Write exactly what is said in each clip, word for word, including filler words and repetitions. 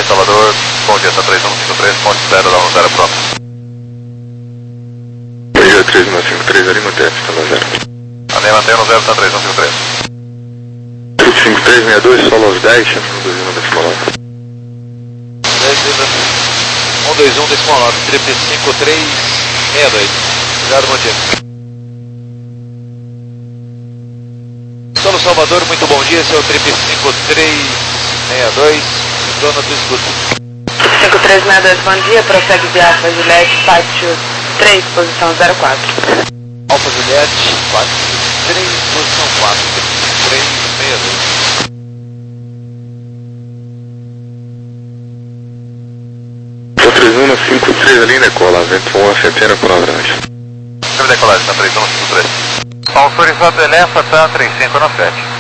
Salvador, bom dia, tá três um cinco três, ponte zero, dá um zero pronto. Bom dia, três um cinco três, ali mantém, está no zero. Ali mantém no zero, tá três um cinco três. cinco três seis dois, solo aos dez, chama um dois um decimal nove. um dois um decimal nove, triple cinco três seis dois. Obrigado, bom dia. Solo Salvador, muito bom dia, esse é o triple cinco três seis dois, zona do escudo. cinco três seis dois, bom dia, prossegue de Alfa Juliette, pátio três, posição zero quatro. Alfa Juliette, pátio três, posição quatro, três seis dois. três um cinco três ali, decola, vento um, centena por nove anos. Chama decolagem, tá três um cinco três. Paulo Sorifato Elefa, tá três cinco nove sete.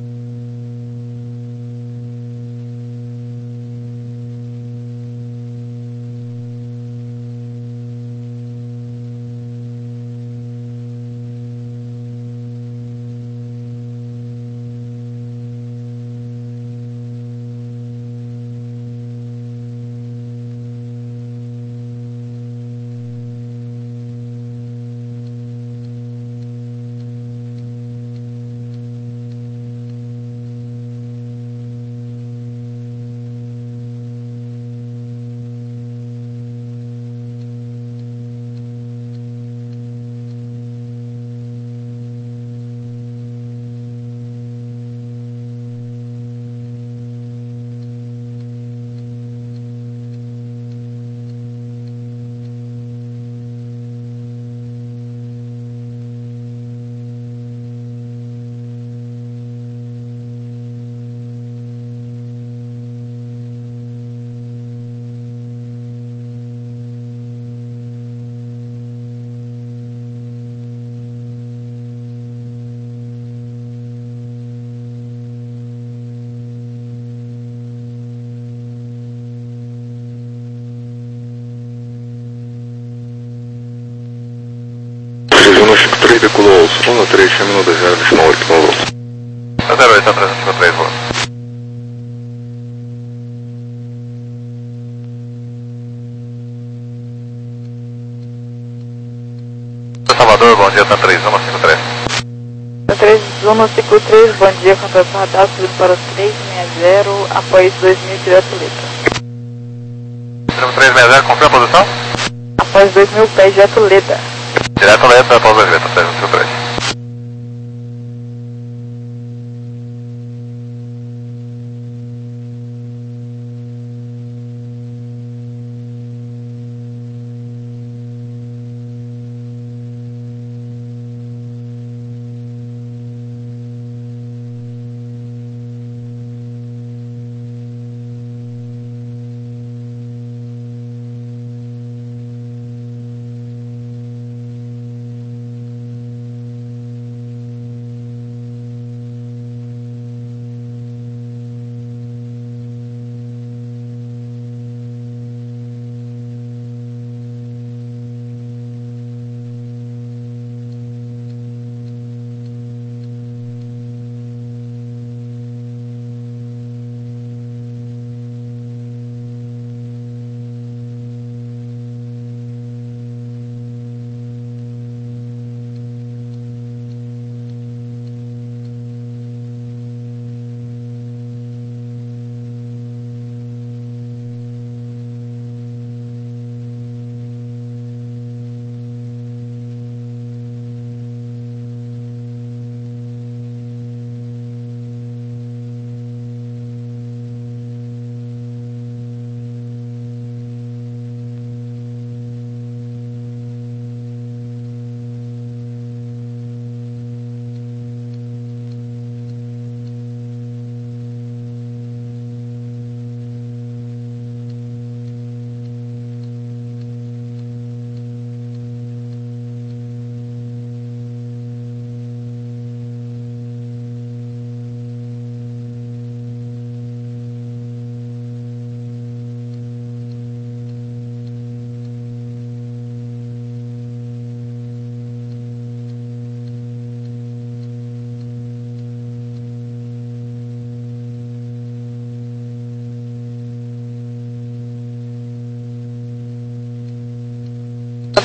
três um cinco três, decolou, um três, chama um dois zero, decimal oito, não volta. zero oito, tá três um cinco três, boa. Salvador, bom dia, tá três um cinco três. três um cinco três, bom dia, contato radar, subindo para o três seis zero, após dois mil, direto Leda. três seis zero, confirma a posição? Após dois mil pés, direto Leda. Direto Leda, após dois mil, tá três um cinco três.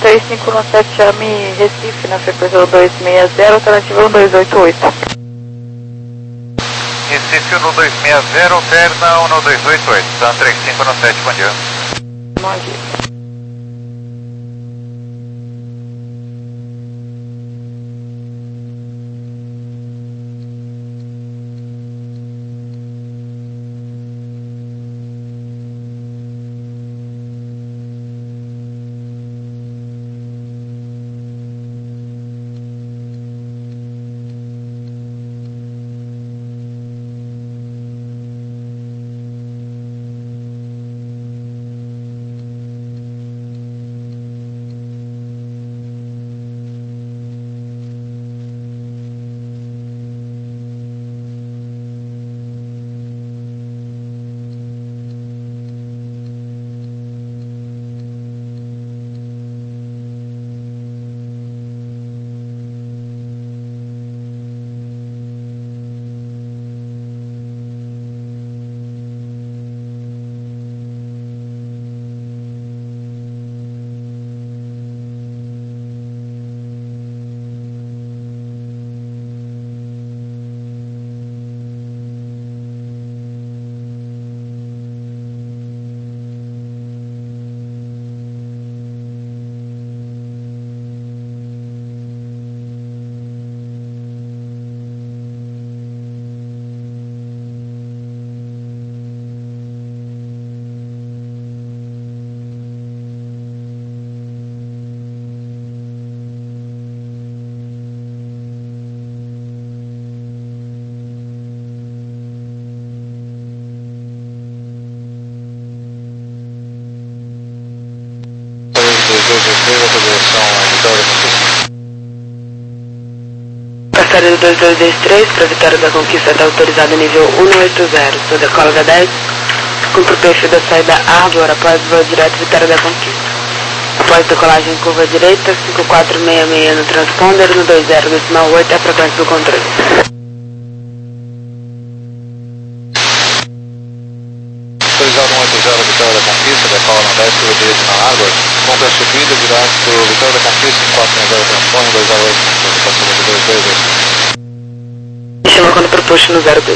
três cinco um sete, chame Recife na frequência dois seis zero, alternativa um dois oito oito. Recife um dois seis zero, alterna um dois oito oito, Sun três cinco um sete, bom dia. Bom dia. Passageiro dois dois dois três para Vitória da Conquista está autorizado nível um oito zero. Sou decola da dez, cumpre o perfil da saída Arbor após voo direto Vitória da Conquista. Após decolagem curva direita, cinco quatro seis seis no transponder, no dois zero oito é a frequência do controle. Autorizado um oito zero, Vitória da Conquista, decola na dez, curva direita na Arbor, cumpre a subida direto Vitória da Conquista, cinco quatro seis zero, transponder, dois zero oito, passou do dois dois dois. Me chama quando proposto no zero dois.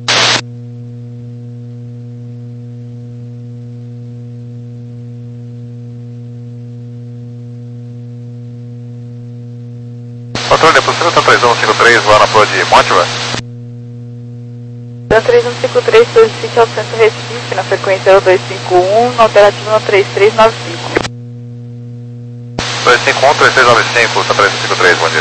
Patrulha, possível Sun três um cinco três lá na proa de Montevideo? Sun três um cinco três, solicite ao centro Recife na frequência dois cinco um, na alternativa três três nove cinco. dois cinco um, três três nove cinco, Sun três um cinco três, bom dia.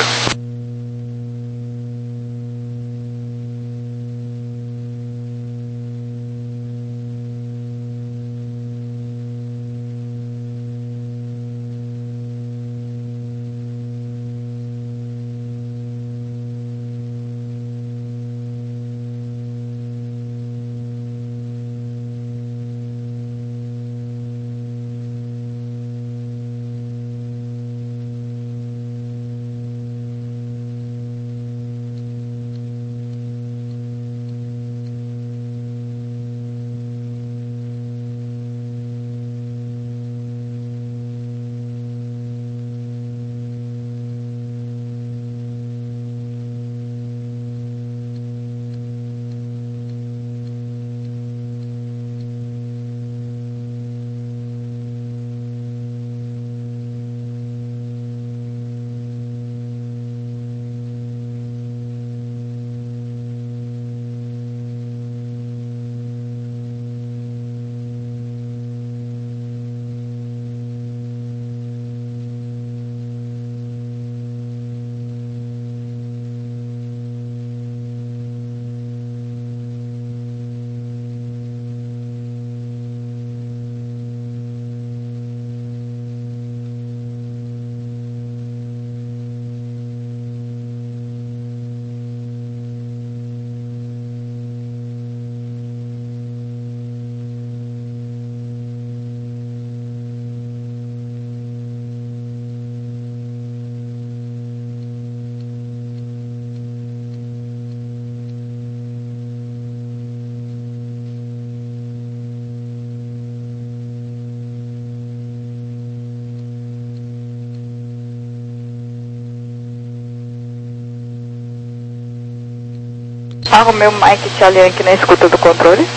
Arrumei o Mike Charlie aqui na escuta do controle.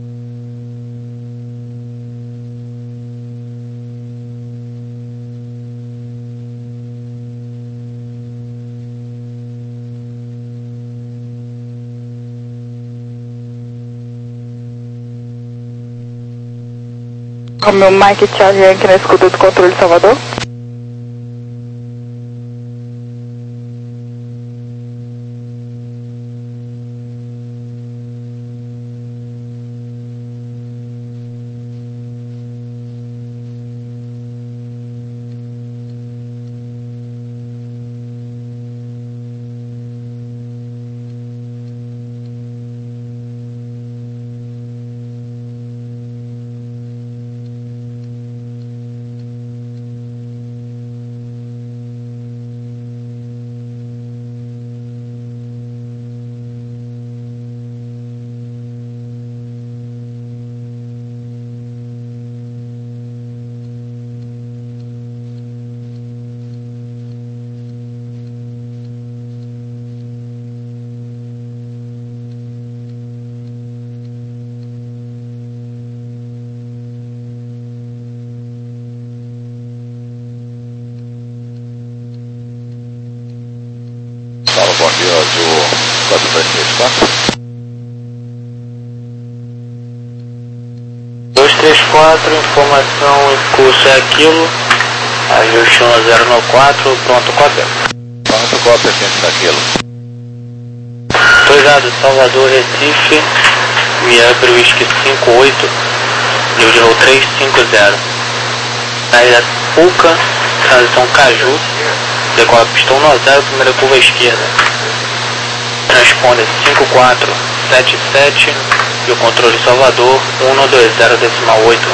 Arrumei o Mike Charlie aqui na escuta do controle Salvador. Bom dia, Azul quatro dois três quatro. dois três quatro, informação em curso é aquilo. Ajuste um zero nove quatro, pronto, quatro. Pronto, cópia ciento daquilo. Autorizado, Salvador, Recife, Miami, Whisky cinco oito, New de três cinco zero. Saída Puca, transição Caju, decola pistão no zero, primeira curva à esquerda. Transponder cinco quatro sete sete e o controle Salvador um dois zero decimal oito.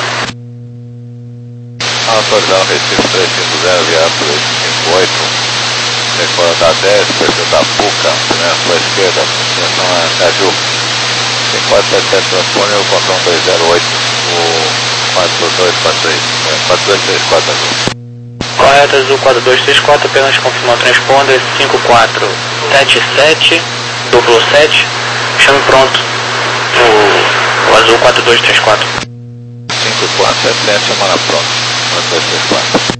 Autorizado Recife três cinco zero, via três cinco oito. Decola da dez, perfil da Puca, primeira curva à esquerda, transição é Caju. cinco quatro sete sete transponder, o controle dois zero oito, o quatro dois quatro três, quatro dois três quatro Azul. Correto, Azul quatro dois três quatro, apenas confirmar o transponder cinco quatro sete sete, duplo sete, chame pronto o, o Azul quatro dois três quatro. cinco quatro sete sete, chamada pronto, quatro dois três quatro.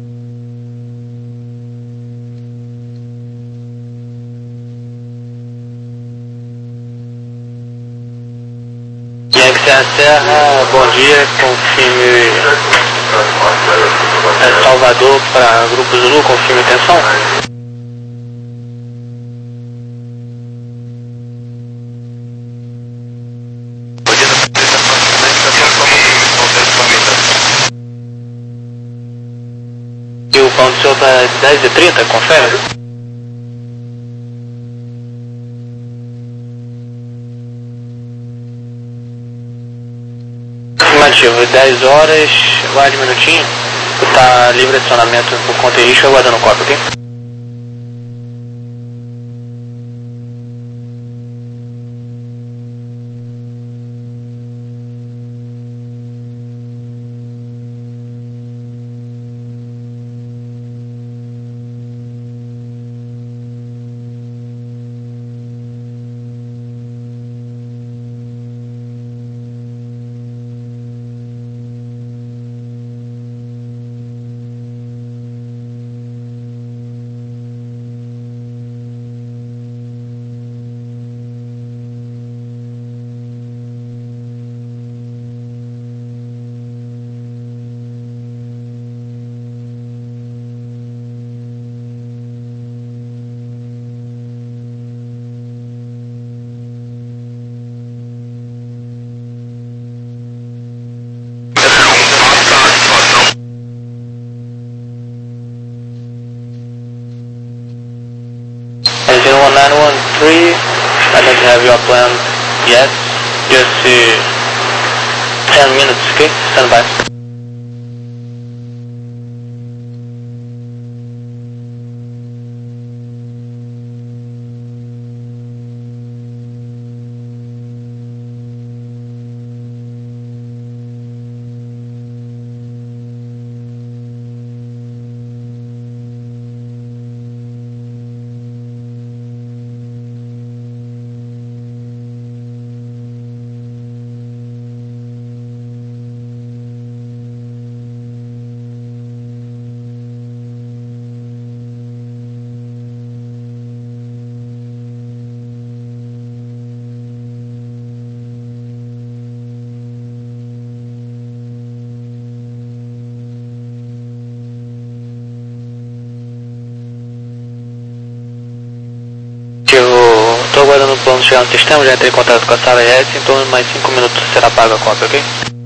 Yankee Serra Serra, bom dia, confirme é Salvador para Grupo Zulu, confirme intenção. E o pão do seu tá dez e trinta, confere? Afirmativo, dez horas, guarde um minutinho. Tá livre acionamento por conta e risco, aguardando o copo, ok? zero one nine one three, I don't have your plan yet, just uh, ten minutes, okay? Stand by. quando chegar no sistema, já entrei em contato com a sala R S, em torno de mais cinco minutos será paga a cópia, ok?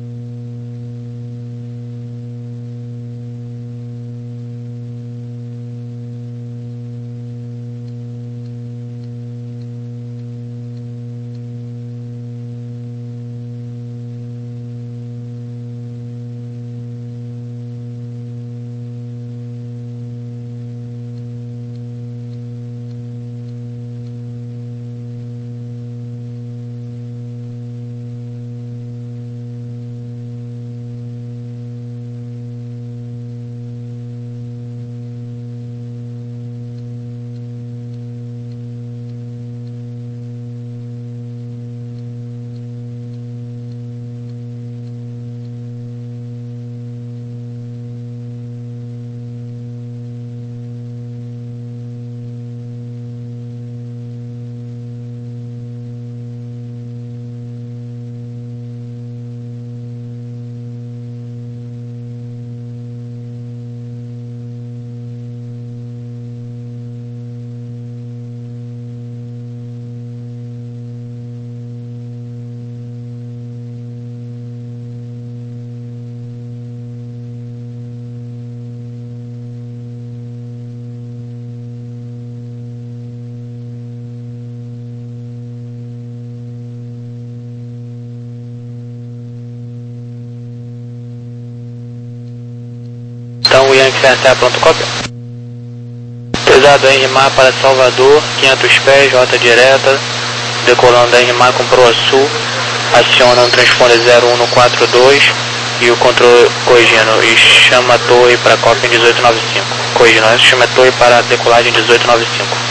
Então o Yankee C S A pronto, cópia. Pesado R M A para Salvador, quinhentos pés, rota direta, decolando R M A com proa sul, aciona o transponder zero um no quatro dois e o controle corrigindo e chama a torre para cópia em dezoito noventa e cinco. Corrigindo, chama a torre para decolagem dezoito noventa e cinco.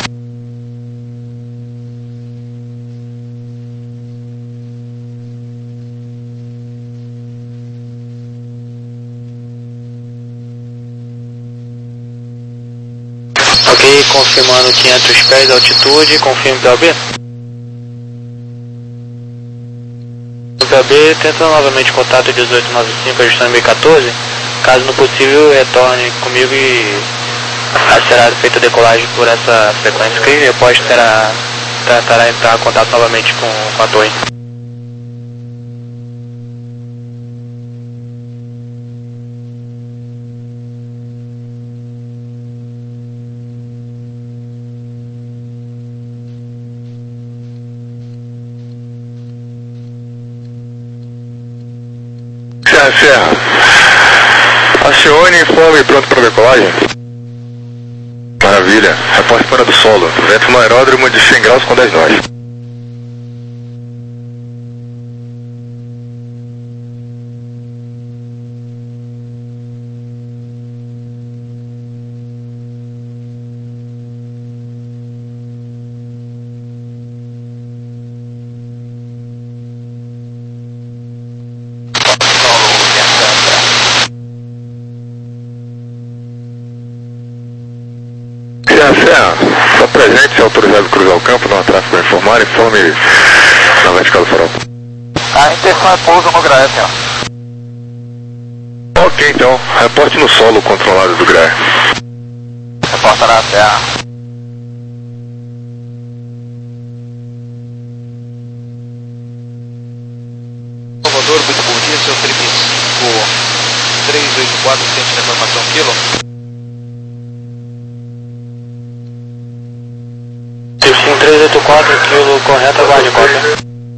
Ok, confirmando quinhentos pés de altitude, confirme P O B. P O B, tenta novamente contato dezoito noventa e cinco, ajustando mil e quatorze. Caso não possível, retorne comigo e será feita a decolagem por essa frequência, ok? E após terá, tentará entrar em contato novamente com, com a torre. Serra, acione e informe pronto para decolagem. Maravilha, reporte para do solo, vento no aeródromo de cem graus com dez nós. Serra, só presente, se autorizado a cruzar o campo, não há tráfego a informar, informe na vertical do farol. A intenção é pouso no Graé, senhor. Ok, então, reporte no solo controlado do Graé. Reporta na Serra. Salvador, muito bom dia, seu trinta e cinco trezentos e oitenta e quatro, ciente da informação quilo. cinco três oito quatro, quilo correto, aguarde cópia.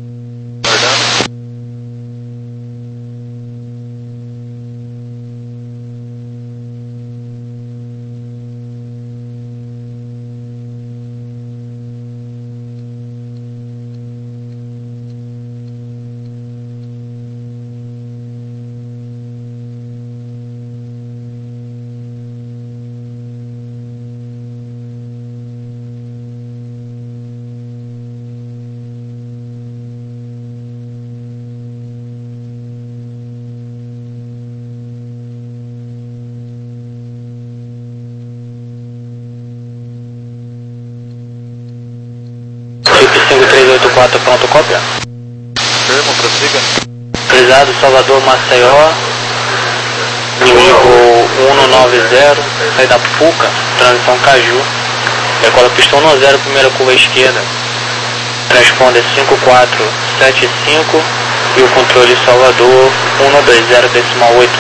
cinco três oito quatro, pronto, cópia. Firmo, prossiga. Autorizado, Salvador, Maceió, inimigo um nove zero, saída Puca, transição Caju, decola pistão no zero, primeira curva à esquerda. Transponder cinco quatro sete cinco e o controle Salvador um dois zero decimal oito.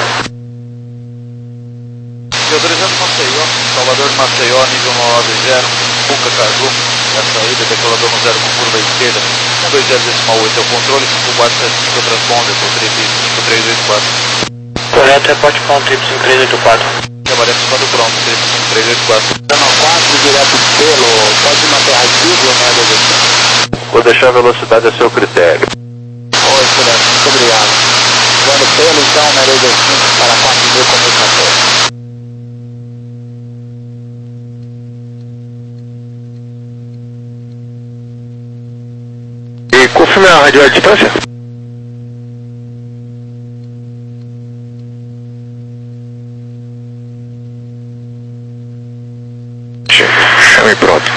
Autorizando Maceió, Salvador de Maceió, nível nove zero, Puca Caju, a saída, decolador no zero com curva esquerda, um dois zero decimal oito é o controle, cinco quatro sete cinco transponder, por trip cinco três oito quatro. Correto, reporte para um trip cinco três oito quatro. Trabalhamos quatro pronto, trip cinco três oito quatro. quatro direto pelo, pode manter ativo, né, Vou deixar a velocidade a seu critério. Oi, excelente, muito obrigado. Vando pelo, então, Merida cinco para quatro mil comunicações. E confirme a rádio à distância? Chame pronto.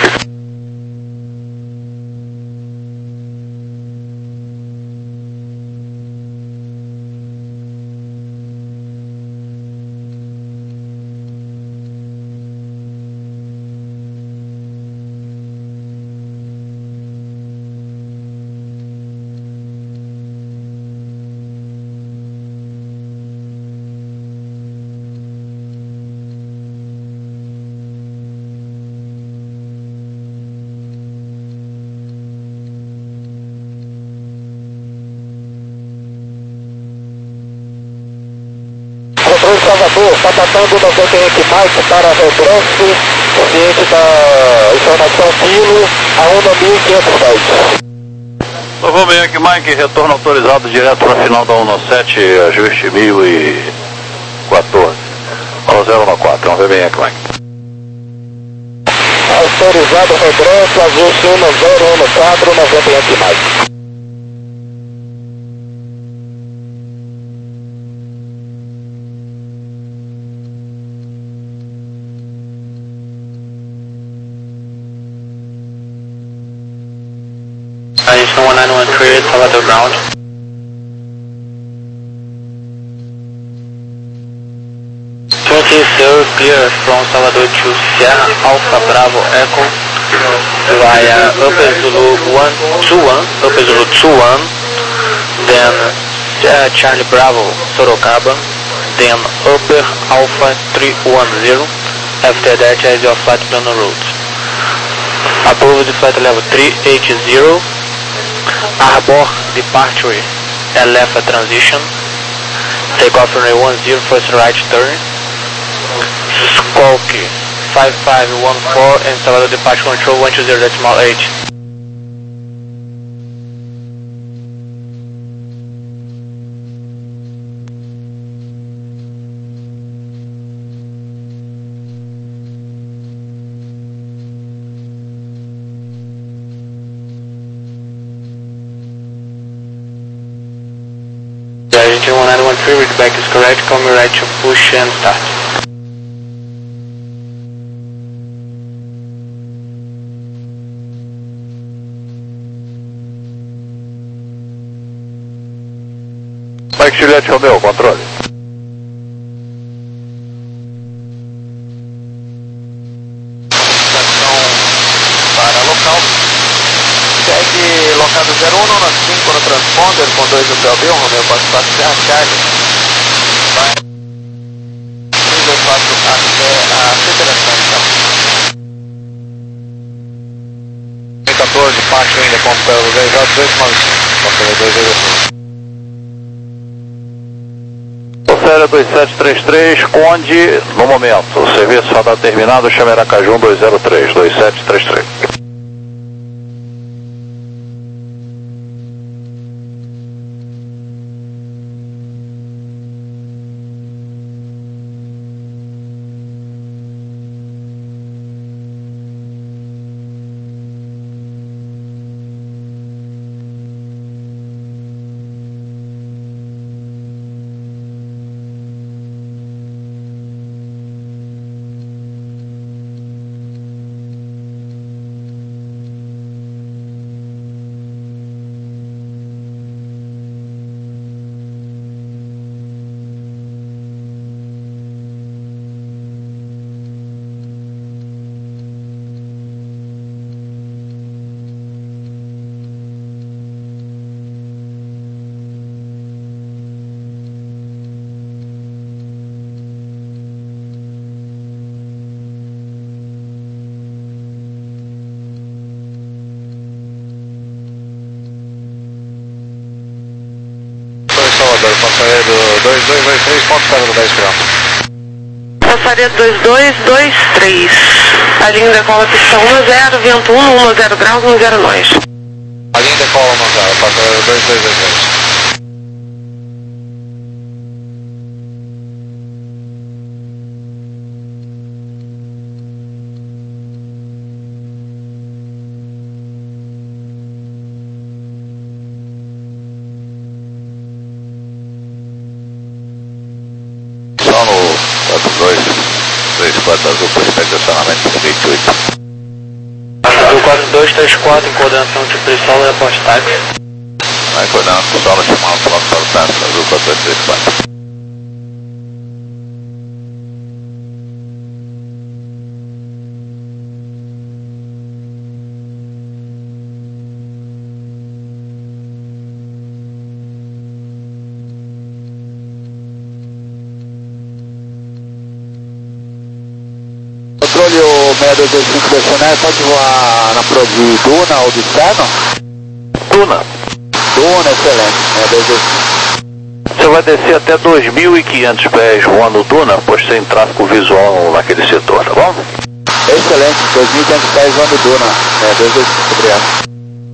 Controle Salvador, está passando no continente Mike para Rebranche, ciente da informação quilo a um mil e quinhentos dez. Novo Bianchi Mike, retorno autorizado direto para a final da um sete, ajuste mil e quatorze. Ao zero um quatro, Novo Bianchi Mike. Autorizado Rebranche, ajuste um zero um quatro, Novo Bianchi Mike. Houston one nine one three, Salvador ground. twenty zero clear from Salvador to Sierra Alpha Bravo Echo via Upper Zulu one two one, Upper Zulu two one, then uh, Charlie Bravo Sorocaba, then Upper Alpha three one zero. After that as your flight plan on route. Approved flight level three eighty. Arbor departure L F transition. Takeoff runway one zero, first right turn. Squawk five five one four and Salvador departure control one two zero decimal eight. Engine one nine one three, readback is correct, come right to push and start. Mike Juliette Romeo, controle. Para local. Segue locado zero um na cinco no transponder com dois Hotel B, Romeo quatro quatro Serra Charlie. Vai três dois quatro até a federação então. quatorze, baixo ainda com o dez a dois nove cinco. Série dois sete três três, Conde, no momento. O serviço radar terminado, chame Aracaju um dois zero três, dois sete três três. dois dois dois três, ponto zero dez quilômetros. Passaria dois dois dois três. A linha decola pista um zero, vento um, zero graus, um zero nós. A linha decola um zero, passaria dois dois dois três. Só no quatro dois três quatro azul, prospecto de estacionamento vinte e oito. Azul quatro dois três quatro, em coordenação de pressão e após-táxi. Vai coordenando solo chamado pronto para o táxi, azul quatro dois três quatro. Controle o seis dois dois cinco descendo, pode voar na pro de Duna ou de Externo? Duna. Duna, excelente, seis dois dois cinco. Você vai descer até dois mil e quinhentos pés voando Duna, pois tem tráfego visual naquele setor, tá bom? Excelente, dois mil e quinhentos pés voando Duna, seis dois dois cinco, obrigado.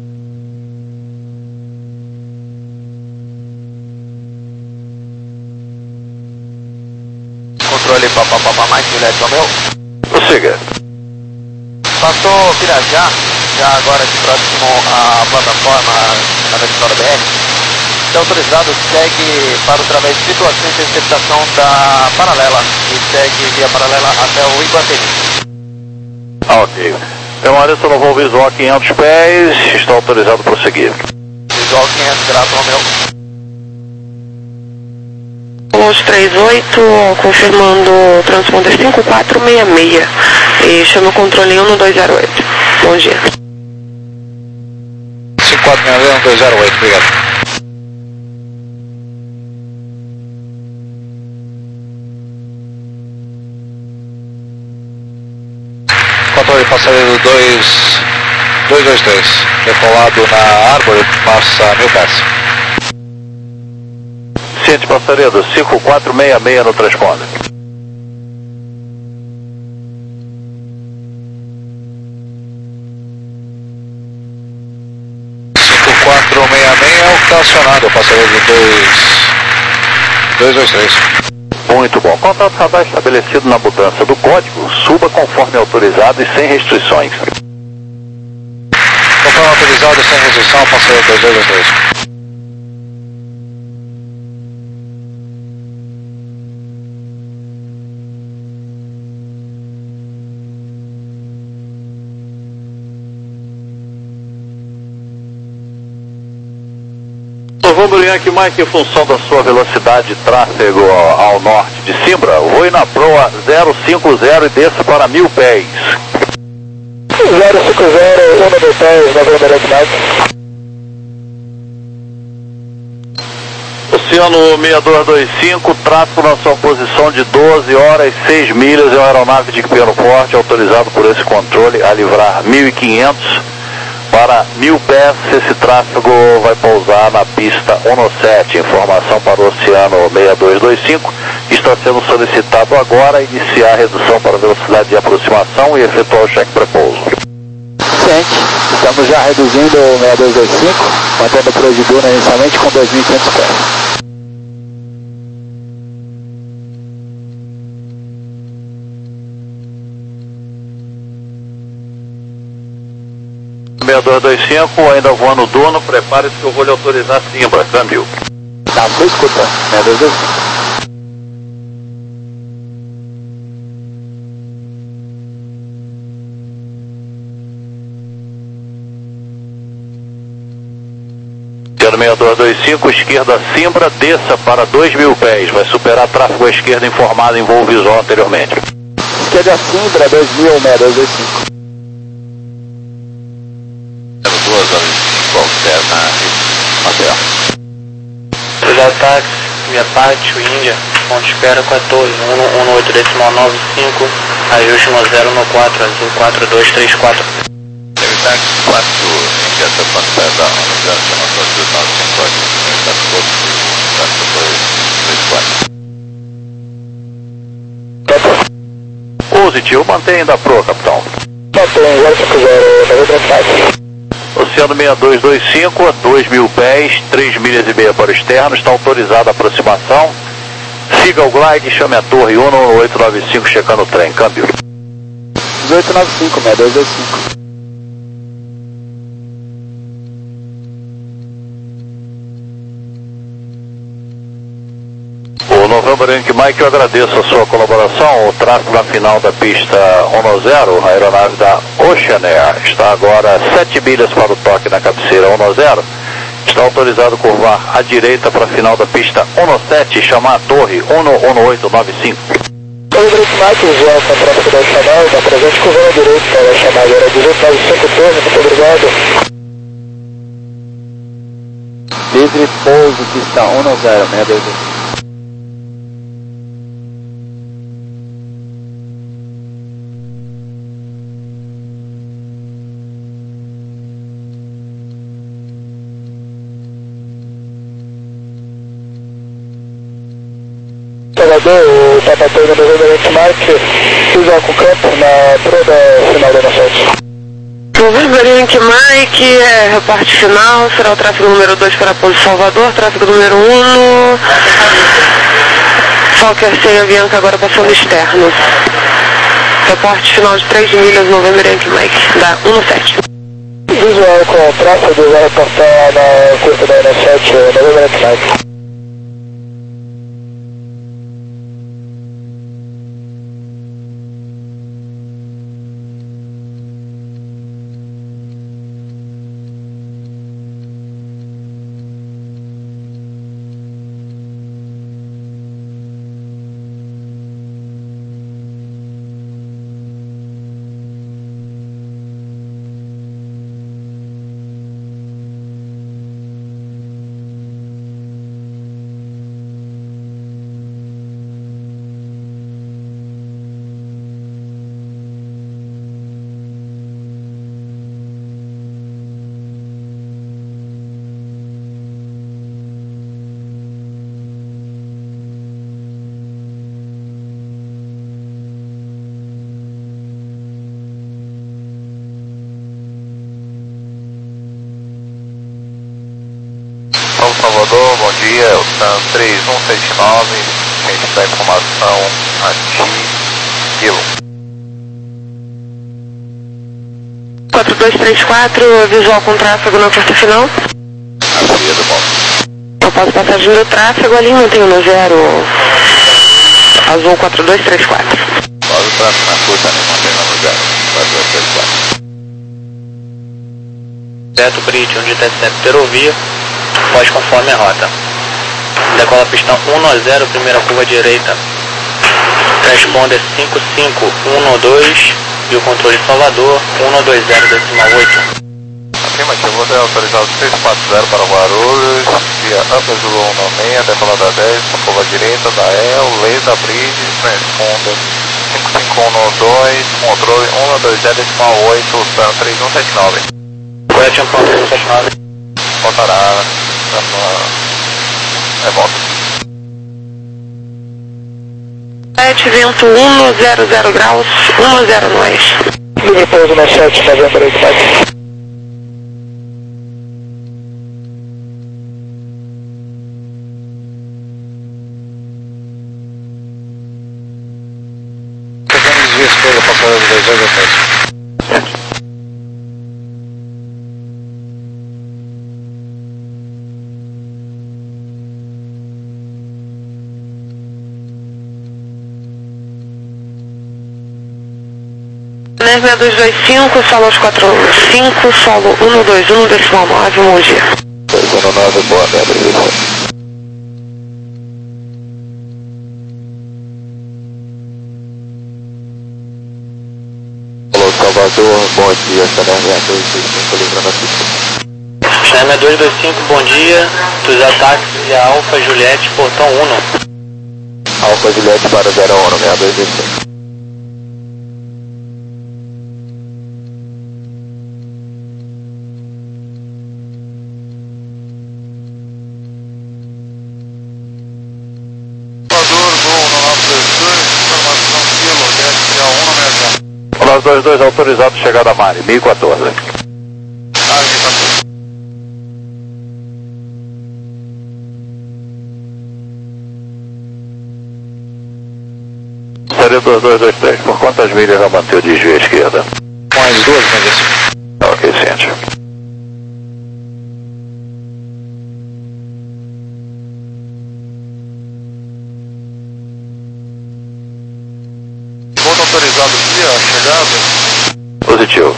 Controle papapá mais Juliette Romeu. Prossiga. Passou Pirajá, já agora aqui próximo à plataforma na Vitória B R. Está autorizado, segue para o trabalho de situação de interceptação da paralela e segue via paralela até o Iguatemi. Ah, ok. Permaneça no voo visual quinhentos pés, está autorizado para prosseguir. Visual quinhentos, grato Romeu. Los três oito, confirmando transponder cinco quatro seis seis. E chama o controle um dois zero oito. Bom dia. cinco quatro seis zero um dois zero oito, obrigado. Controle passageiro dois dois três, decolado na Arbor, passa mil pés. Ciente passageiro, cinco quatro seis seis no transponder. cinco quatro seis seis é o que está acionado, passageiro dois dois três. Muito bom. Contato radar estabelecido na mudança do código, suba conforme autorizado e sem restrições. Conforme autorizado e sem restrição, passageiro dois dois três. Vamos Yankee Mike, em função da sua velocidade de tráfego ao norte de Simbra, voe na proa zero cinco zero e desça para mil pés. zero cinco zero, um mil pés, November Yankee Mike. Oceano seis dois dois cinco, tráfego na sua posição de doze horas e seis milhas, é uma aeronave de pequeno porte, autorizado por esse controle a livrar mil e quinhentos para mil pés. Esse tráfego vai pousar na pista sete. Informação para o Oceano seis dois dois cinco. Está sendo solicitado agora iniciar a redução para a velocidade de aproximação e efetuar o cheque pré-pouso. Ciente, estamos já reduzindo o seis dois dois cinco, mantendo o Prosiduna inicialmente com dois mil e quinhentos pés. seis dois dois cinco, ainda voando Duna, prepare-se que eu vou lhe autorizar Simbra, câmbio. Tá, você escuta, seis dois dois cinco. seis dois dois cinco, esquerda Simbra, desça para dois mil pés, vai superar tráfego à esquerda informado em voo visual anteriormente. Esquerda Simbra, dois mil, seis dois dois cinco. duas horas e cinco alterna Maceió. Cuidado táxi, via Pátio, Índia, ponto de espera quatorze, um oito decimal nove cinco, ajuste no zero no quatro, azul quatro dois três quatro. Teve táxi quatro, Índia, Tapantadão, zero, chama nove cinco oito, tá todo, tá dois. Positivo, mantém ainda pro, capitão. Mantém, zero cinco zero, nove três quatro. Oceano seis dois dois cinco, dois mil pés, três milhas e meia para o externo, está autorizada a aproximação. Siga o glide, chame a torre um oito nove cinco, checando o trem, câmbio. dezoito nove cinco, seis dois dois cinco. O November Yankee Mike, eu agradeço a sua colaboração. O tráfego na final da pista um zero, a aeronave da Oceanair, está agora sete milhas para o toque na cabeceira um zero. Está autorizado a curvar à direita para a final da pista um sete, chamar a torre um oito nove cinco. November Yankee Mike, visual com a tráfego da Oceanair, está presente curvando à direita para a chamada era dezoito nove cinco, torre, muito obrigado. Livre pouso, pista um zero, seis dois dois. O Papatou no November Yankee Mike, visual com campo na toda final da nossa. November Yankee Mike, é, reporte final, será o tráfego número dois para Pouso Salvador, tráfego número um, Fokker Senha Bianca agora passando externo. Reporte final de três milhas, November Yankee Mike, da um sete. Visual com o tráfego, vai reportar na curva da um sete, November Yankee Mike. Salvador, bom dia, é o Sam três um sete nove, a gente dá informação ativo. quatro dois três quatro, visual com tráfego na porta final. Abrido, bom. Eu posso passagem do tráfego ali, não tenho no zero, azul quatro dois três quatro. Pode o tráfego na curta, né? Mantém no zero, quatro dois três quatro. Certo, Brit, onde intercepta Perovia, pós conforme a rota. Decola pistão um zero, primeira curva direita. Transponder cinco cinco um dois e o controle Salvador um dois zero decimal oito. Afirmativo, vou ter autorizado seis quatro zero para Guarulhos, via Upper Zulu um seis, decolada dez, curva direita da E L, laser bridge, transponder cinco cinco um dois, controle um dois zero decimal oito, Sam três um sete nove. Correction Plan três um sete nove. Voltará, é volta. sete, vento um zero zero graus, um zero nós. Livre pouso na sete, November Yankee Mike. Desvio passando de dois a três. seis dois dois cinco, solo aos quatro cinco, solo um dois um decimal nove, Mogi. dois um nove, boa, né, beleza. Alô, Salvador, bom dia, Chanel seis dois dois cinco, livrando a pista. Chanel dois dois cinco, bom dia, dos ataques via Alfa Juliette, portão um. Alfa Juliette para zero um, seis dois dois cinco. dois dois autorizado, chegada a Mari, mil e quatorze. Ah, mil e quatorze. Série dois dois dois três, por quantas milhas vai manter o desvio à esquerda? Mais duas, mas Ok, ciente. Ponto autorizado aqui, ó, chegada. Positivo.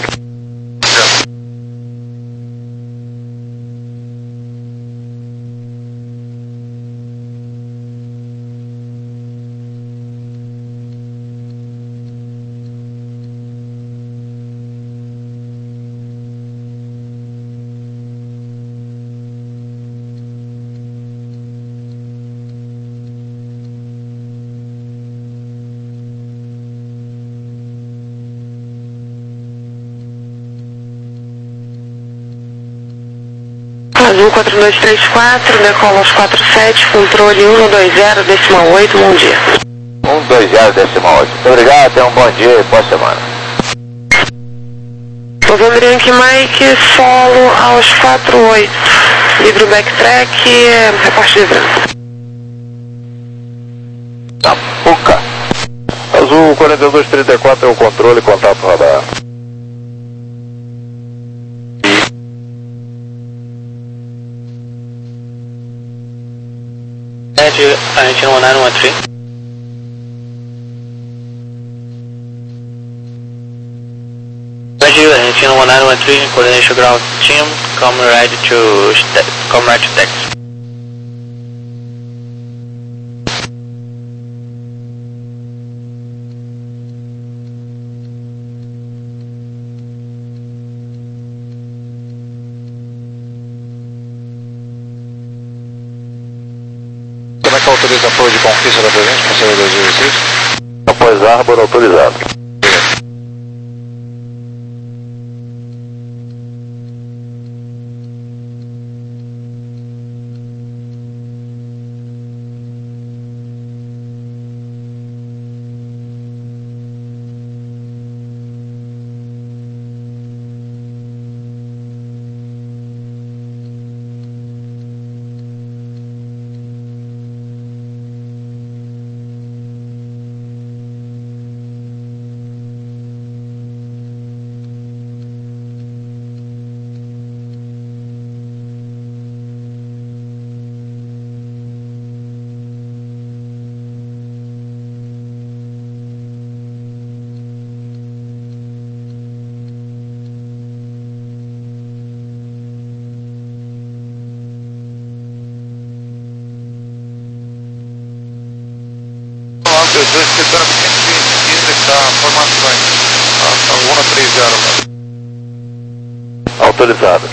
Azul quatro dois três quatro, decola aos quatro sete, controle um dois zero, decimal oito, bom dia. um dois zero, decimal oito. Muito obrigado, tenha um bom dia e boa semana. Novembro Yankee Mike, solo aos quatro oito. Livre o backtrack, é, reporte livrando. Tapuca. Azul quarenta e dois trinta e quatro é o controle, contato radar. Argentina one nine one three. Roger, Argentina one nine one three, coordination ground team, come right to, come right to text. Como é que autoriza apoio de conquista da presente para ser dois dois seis? Após Arbor autorizado. dois dois, escritório cento e vinte, que está formações. Está um três zero. Autorizado.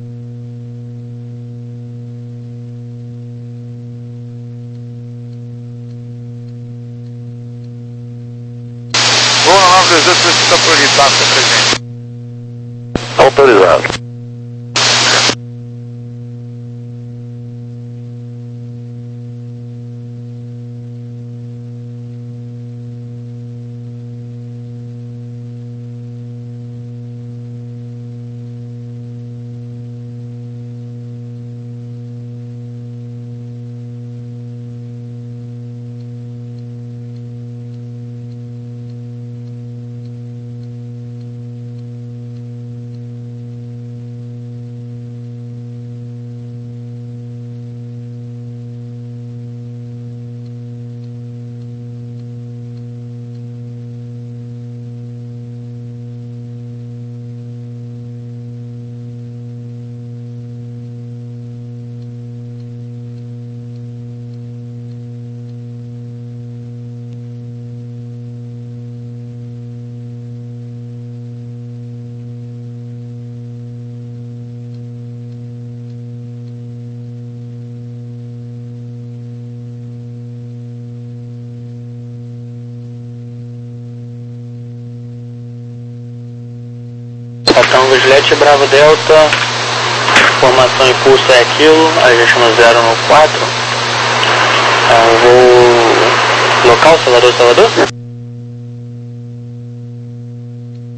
Vou na nove dois dois, precisa projetar, seu presente. Autorizado. Tango Juliette, Bravo Delta, formação e curso é aquilo, a gente no zero no quatro, ah, vou local, Salvador, Salvador?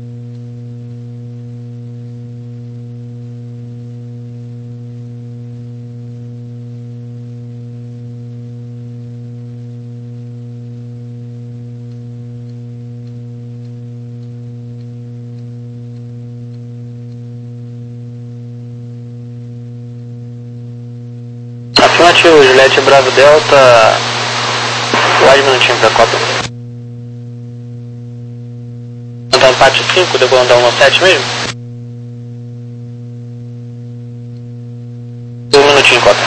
Afirmativo, Juliette Bravo Delta, mais um minutinho para Copa. Então, empate cinco, depois andar um sete mesmo? Um minutinho, Copa.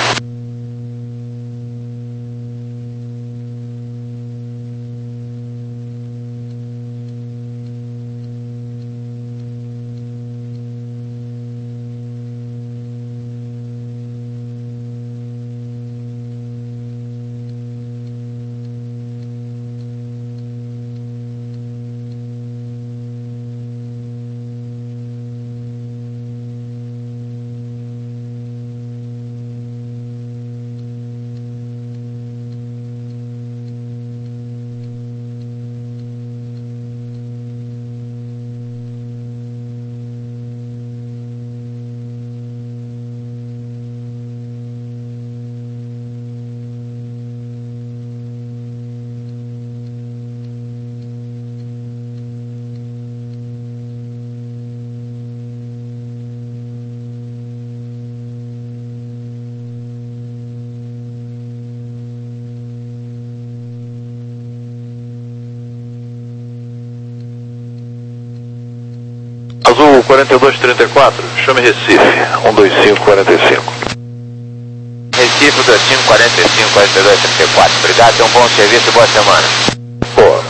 Azul quarenta e dois trinta e quatro, chame Recife, um dois cinco quarenta e cinco. Recife, um dois cinco quarenta e cinco, quarenta e dois trinta e quatro. Obrigado, tenha um bom serviço e boa semana. Boa.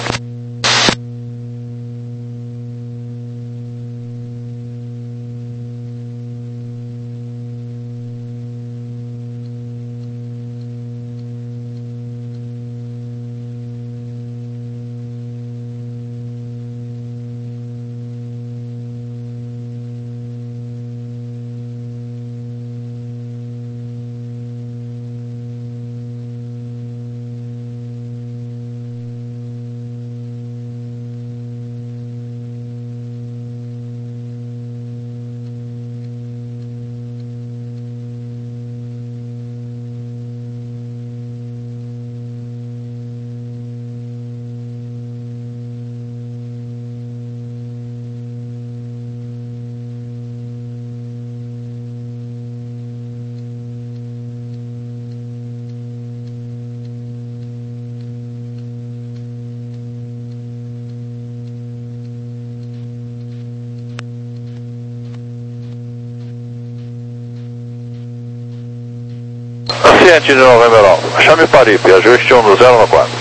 Paciente de Novembro Alfa, chame Paripe, ajuste um no zero no quatro.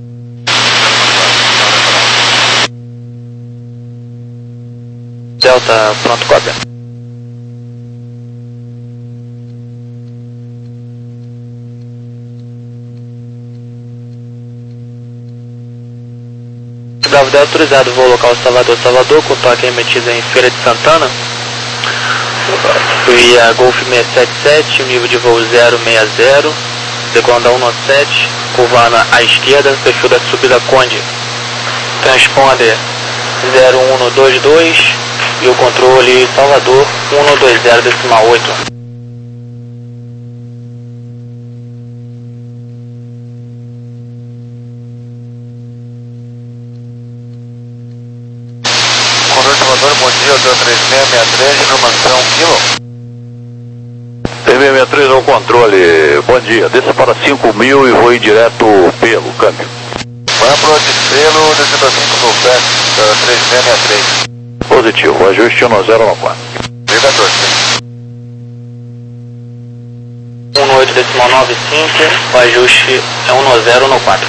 Delta, pronto, cópia. Bravo Delta autorizado, voo local Salvador, Salvador, com toque emitido em Feira de Santana. Via Golf seiscentos e setenta e sete, nível de voo zero seis zero, decolando a um sete, curvando à esquerda, perfil da subida Conde. Transponder zero um dois dois e o controle Salvador um dois zero decimal oito. Controle Salvador, bom dia, hotel três seis seis três, informação quilo. três seis seis três ao controle, bom dia, desça para cinco mil e voe direto pelo câmbio. Vamos pelo descendo a cinco mil pés, três seis seis três. Positivo, ajuste um no zero no quatro. Obrigado, senhor. um oito decimal nove cinco, o ajuste é um no zero no quatro.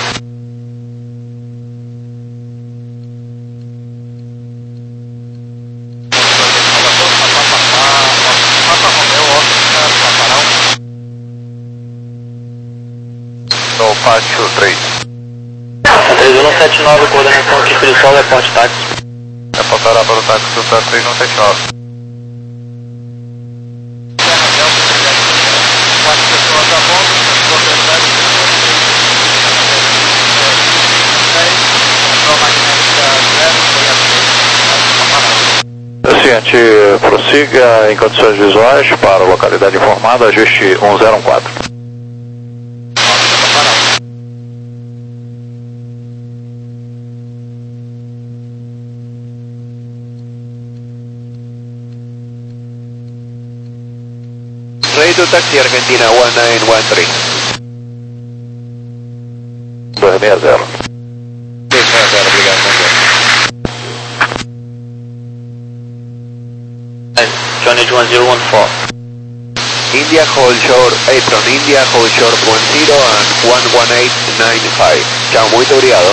No pátio três. três um sete nove, coordenação aqui Frio Sol, reporte táxi. É para parar para o táxi do três um sete nove. Quatro pessoas a bordo, Paciente, prossiga em condições visuais para a localidade informada, ajuste um zero um quatro. Radio Taxi Argentina um nove um três. seis zero. seis zero, obrigado, Tango. Johnny one zero one four. India hold short, Apron, India hold short one zero and one one eight nine five. Tchau, muito obrigado.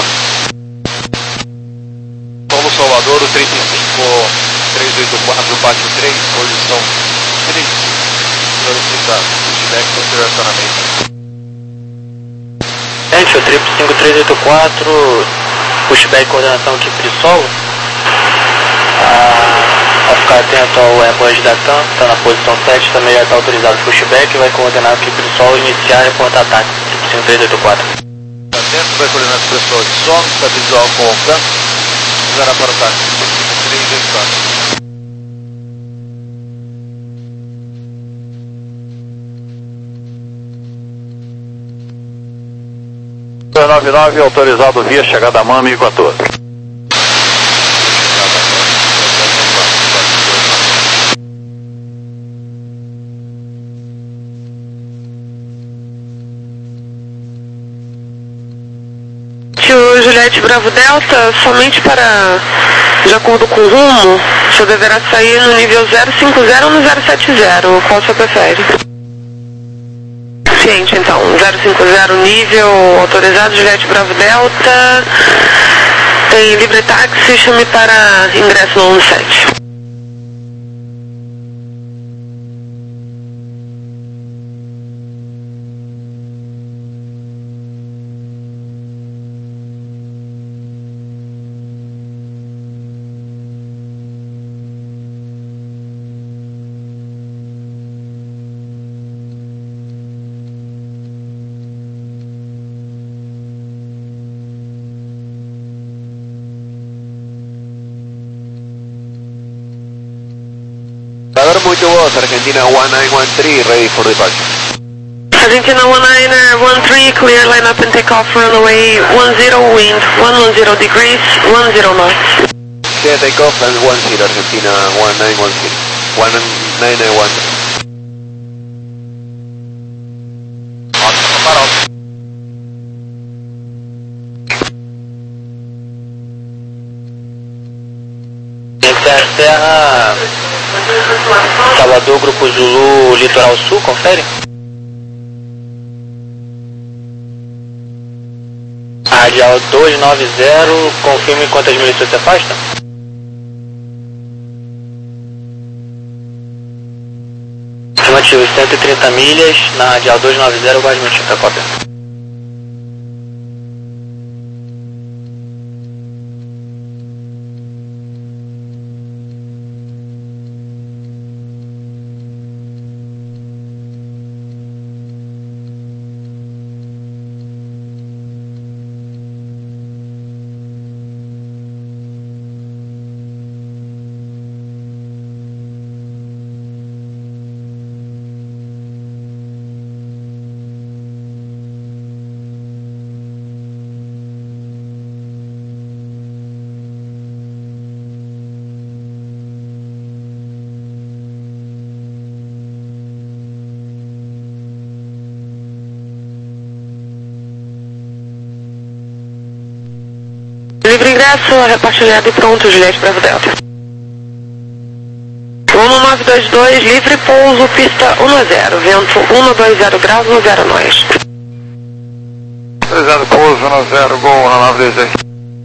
Paulo Salvador, trinta e cinco, trezentos e oitenta e quatro, bate três, posição três. Solicitado, feedback posterior acionamento. Gente, o trip cinco três oito quatro, pushback coordenação equipe de solo. Ah, ao ficar atento ao Airbus da TAM, está na posição sete, também já está autorizado o pushback e vai coordenar a equipe de solo, iniciar e reportar ataque, trip cinco três oito quatro. Atento, vai coordenar o pessoal de solo, está visual com o campo, usará para o ataque, cinco três oito quatro. dois nove nove, autorizado via chegada a Mami quatorze. O Juliette Bravo Delta, somente para, de acordo com o rumo, o senhor deverá sair no nível zero cinco zero ou no zero sete zero, qual o senhor prefere? Ciente, então, zero cinco zero nível autorizado, Juliette Bravo Delta, tem livre táxi, chame para ingresso no onze sete. Muito boa, Argentina one nine one three, ready for departure. Argentina one nine one three, clear line up and take off, runway one zero, wind one one zero degrees, one zero knots. Clear take off and one zero, Argentina one nine one three, one nine nine one three. Serra Salvador, Grupo Zulu, Litoral Sul, confere? Radial dois nove zero, confirme quantas milhas você afasta? Afirmativo, cento e trinta milhas, na Radial dois nove zero, guarde minutinho para cópia. Livre ingresso, repartilhado e pronto, Juliette Bravo Delta. um nove dois dois, livre pouso, pista um zero, vento um dois zero graus, um zero nós. Autorizado pouso, um zero, gol, um nove dois dois.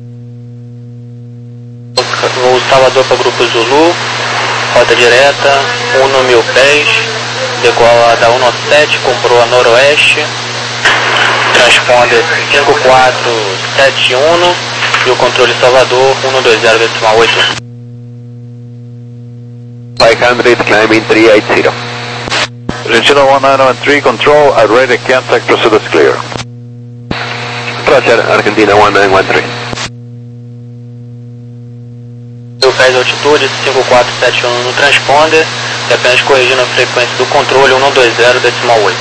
Voo Salvador para Grupo Zulu, rota direta, um mil pés, decola da um sete, comprou a noroeste, transponder cinco quatro sete um e o controle Salvador um dois zero decimal oito. five hundred, climbing three eight zero. Argentina one nine one three, control, at ready, contact, proceed as clear. Roger, Argentina one nine one three. O pés de altitude cinco quatro sete um no transponder e apenas corrigindo a frequência do controle um dois zero decimal oito.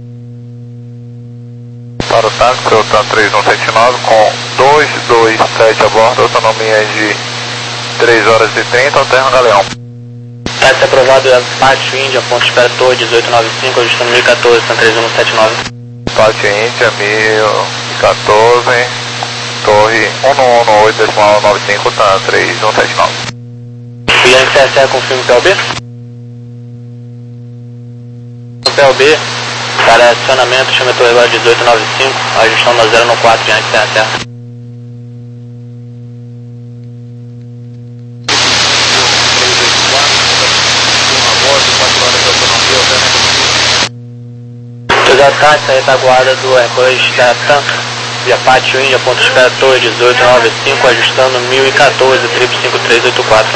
Para o táxi, Celtan três um sete nove com dois dois sete a bordo, autonomia de três horas e trinta, alterna Galeão. Táxi aprovado é Pátio Índia, ponto espera torre dezoito noventa e cinco, ajustando mil e quatorze, São três um sete nove. Pátio Índia, mil e quatorze, torre um um oito decimal nove cinco, tá três um sete nove. Yankee C R C R confirma o P L B? O P L B, para acionamento, chama torre agora dezoito noventa e cinco, ajustando a zero no quatro, Yankee C R C R. Os ataques à retaguarda do Airbus da TAM, via Pátio Índia, ponto de espera torre dezoito noventa e cinco, ajustando mil e quatorze, triplo cinco três oito quatro.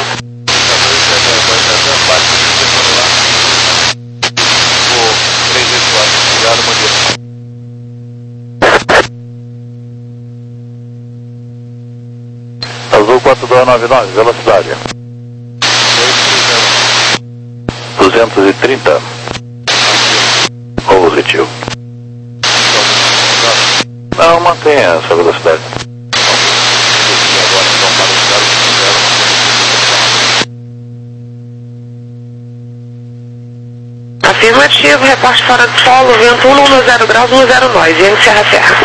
Azul quatro dois nove nove, velocidade duzentos e trinta. Positivo. Não, mantenha essa velocidade. Afirmativo, reporte fora do solo, vento um nove zero graus, um zero nove, Yankee Serra Serra.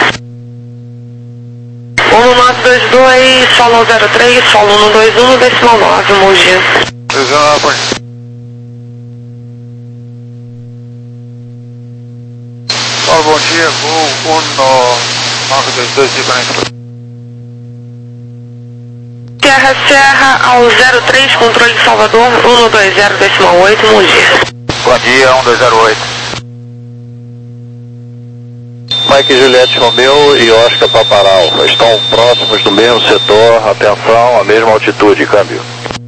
um nove dois dois, solo zero três, solo um dois um, decimal nove, Mogi. Olá, bom dia, voo um nove dois dois de Branco. Serra Serra ao zero três, controle de Salvador, um dois zero, decimal oito, Mogi. Bom dia, um dois zero oito. Mike Juliette Romeu e Oscar Paparal estão próximos do mesmo setor, atenção, a mesma altitude, câmbio.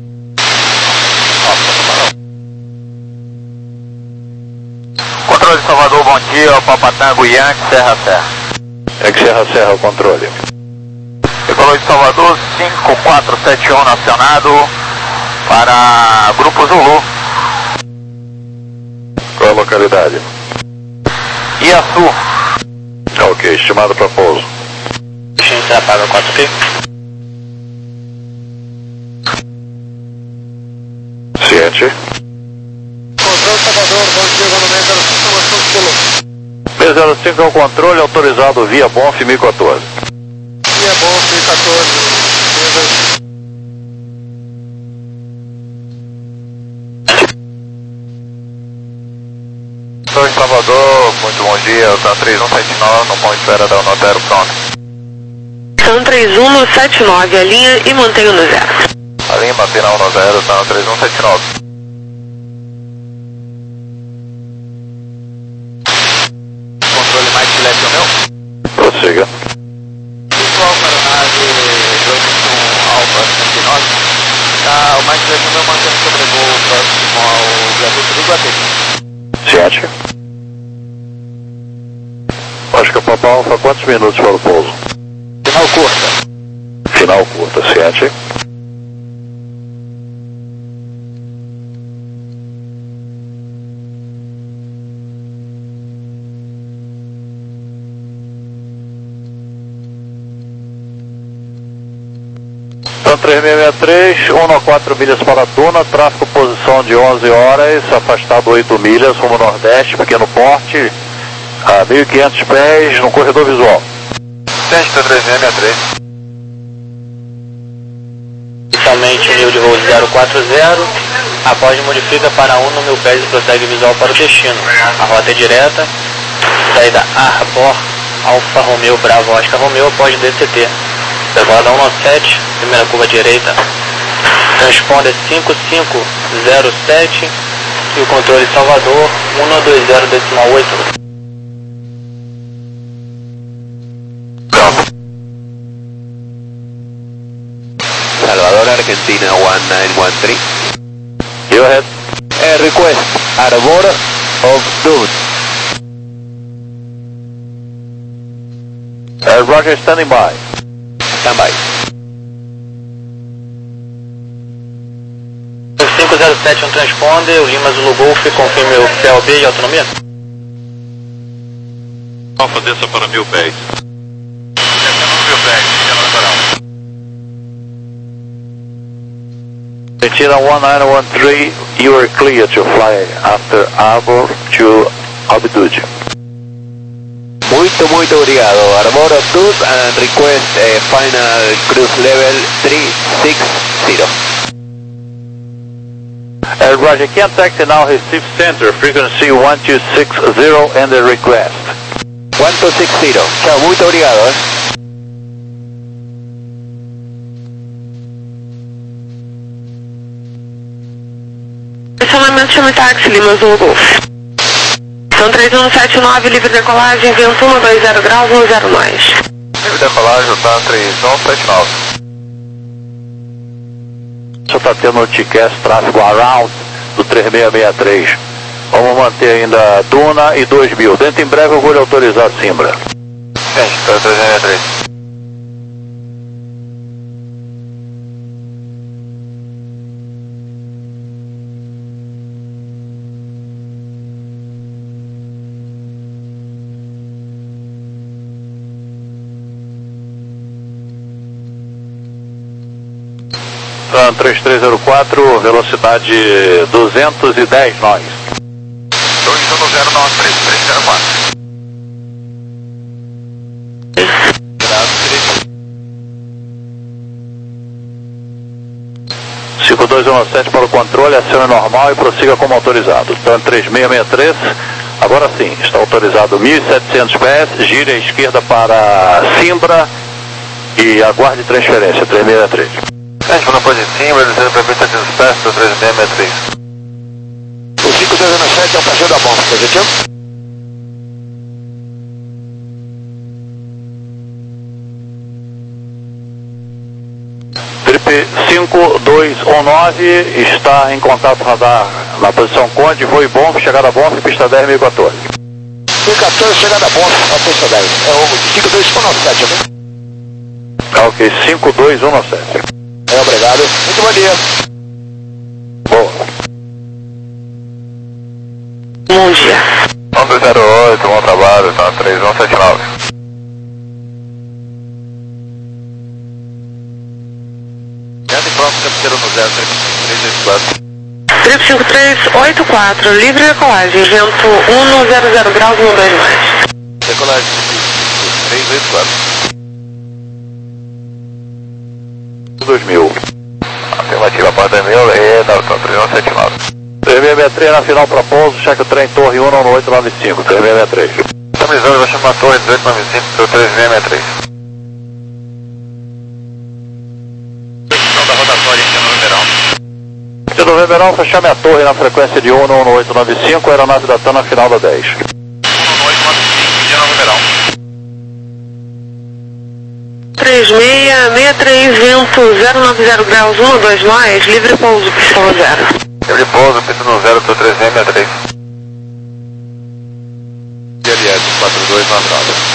Controle de Salvador, bom dia, Papatango Yankee, Serra Serra. Yankee Serra Serra, o controle. Controle de Salvador, cinco quatro sete um acionado para Grupo Zulu. Qual a localidade? Iaçu. Ok, estimado para pouso. Ciência apaga quatro P. Ciente. Controle Salvador, bom dia, Gonomé zero cinco, informação de piloto. B zero cinco é o controle autorizado via Bonf mil e quatorze. Via Bonf mil e quatorze. Sou em Salvador, muito bom dia, eu estou três um sete nove, no ponto de espera da Unotero, pronto. São três um sete nove, a linha e mantenha no zero. A linha mantém na Unotero, está no três um sete nove. Controle mais Juliette Romeu. Prossiga. Visual para a nave dois um Alfa cento e nove. Tá, o mais Juliette Romeu mantendo sobrevoo próximo ao viaduto do Iguatemi. Ciente. Acho que o Papa Alfa, quantos minutos para o pouso? Final curta. Final curta, ciente. Então três seis seis três, um quatro milhas para a Tuna, tráfego posição de onze horas, afastado oito milhas, rumo nordeste, pequeno porte, a mil e quinhentos pés, no corredor visual. Teste três seis seis três. Inicialmente nível de voo zero quatro zero, após modifica para um no mil pés e prossegue visual para o destino. A rota é direta, saída Arbor, Alfa Romeo, Bravo, Oscar Romeo, após D C T. Levada um sete, primeira curva direita, transponder cinco cinco zero sete e o controle Salvador um dois zero decimal oito. Salvador, Argentina one nine one three. Go ahead. Uh, request Arbor of Dune. Uh, Roger, standing by. Stand by. cinco zero sete, um transponder, o Lima Zulu Golf, confirme o P L B e autonomia. Alfa, desça para mil pés. Descendo mil pés, fica no litoral. Argentina one nine one three, you are clear to fly after Arbor to Abidud. Muito, muito obrigado. Armor of Tooth and request uh, final cruise level three six zero. Uh, Roger, contact now receive center, frequency one two six zero and the request. one two six zero. Tchau, muito obrigado. Eh? Estacionamento chama táxi, Lima Zulu Golf. São três um sete nove, livre decolagem, vento um dois zero graus, um zero nós. Livre decolagem, tá três um sete nove. Você está tendo o T C A S tráfego around do três seis seis três. Vamos manter ainda Duna e dois mil. Dentro em breve eu vou lhe autorizar a Simbra. Sim, tá três seis seis três. Sun três três zero quatro, velocidade duzentos e dez nós. dois um zero nove três três zero quatro. cinco dois um sete para o controle, acione normal e prossiga como autorizado. Sun três seis seis três, agora sim, está autorizado mil e setecentos pés, gire à esquerda para Simbra e aguarde transferência, três seis seis três. Gente, vou na pós de Simbra, descendo para mil e setecentos pés, do três seis seis três. O cinco dois um sete é o passeio da bomba, positivo? Trip cinco dois um nove está em contato radar na posição Conde, voo bom, chegada bom, pista dez mil e quatorze. mil e quatorze, chegada bom, a pista dez. É o cinco dois um sete, ok? Tá ok, cinco dois um sete. É, obrigado. Muito bom dia. Boa. Bom dia. um dois zero oito, bom trabalho, tá três um sete nove. Dentro e próximo, tempo no zero três oito quatro. Trip cinco três oito quatro, livre decolagem, vento um zero zero graus, um dois mais. Decolagem três oito quatro. dois mil. Afirmativa para dois mil e Dalton três um sete nove. três seis seis três na final para pouso, cheque o trem Torre um no oito nove cinco, três seis seis três. Estabilizando, vou chamar a torre dezoito nove cinco para o três seis seis três. Não da rotatória aqui no Ribeirão. Se do Ribeirão, fechar minha torre na frequência de um no oito nove cinco, aeronave da TAM na final da dez. um no oito nove cinco, dia no Ribeirão. três seis seis três, vento zero nove zero graus, um dois mais, livre pouso, pista no zero. Livre pouso, pista no zero para o três seis seis três. G L S quatro dois nove nove.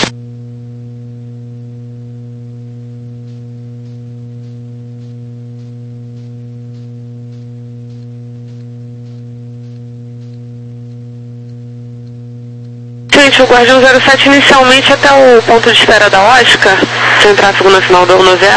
Gente, o Guardião zero sete inicialmente até o ponto de espera da Oscar, sem tráfego na final da um zero.